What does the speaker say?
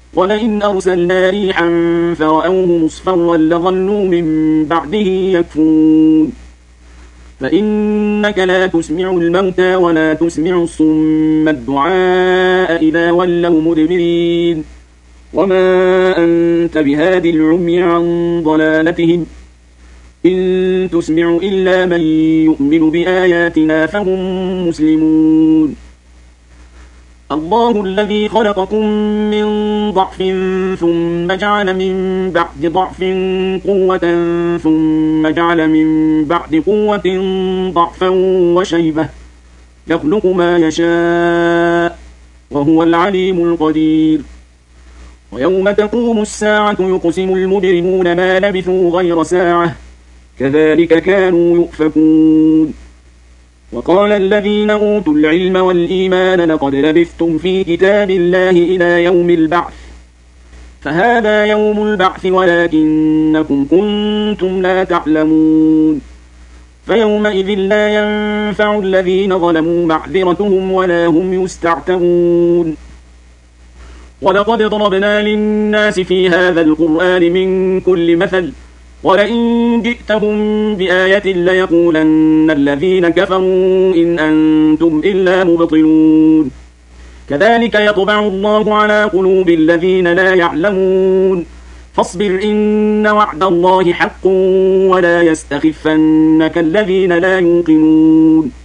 ولئن أرسلنا ريحا فرأوه مصفرا لظلوا من بعده يكفرون فإنك لا تسمع الموتى ولا تسمع الصم الدعاء إذا ولوا مدبرين وما أنت بهاد العمي عن ضلالتهم إن تسمع إلا من يؤمن بآياتنا فهم مسلمون الله الذي خلقكم من ضعف ثم جعل من بعد ضعف قوة ثم جعل من بعد قوة ضعفا وشيبة يخلق ما يشاء وهو العليم القدير ويوم تقوم الساعة يقسم المجرمون ما لبثوا غير ساعة كذلك كانوا يؤفكون وقال الذين أوتوا العلم والإيمان لقد لبثتم في كتاب الله إلى يوم البعث فهذا يوم البعث ولكنكم كنتم لا تعلمون فيومئذ لا ينفع الذين ظلموا معذرتهم ولا هم يستعتبون ولقد ضربنا للناس في هذا القرآن من كل مثل ولئن جئتهم بآية ليقولن الذين كفروا إن أنتم إلا مبطلون كذلك يطبع الله على قلوب الذين لا يعلمون فاصبر إن وعد الله حق ولا يستخفنك الذين لا يوقنون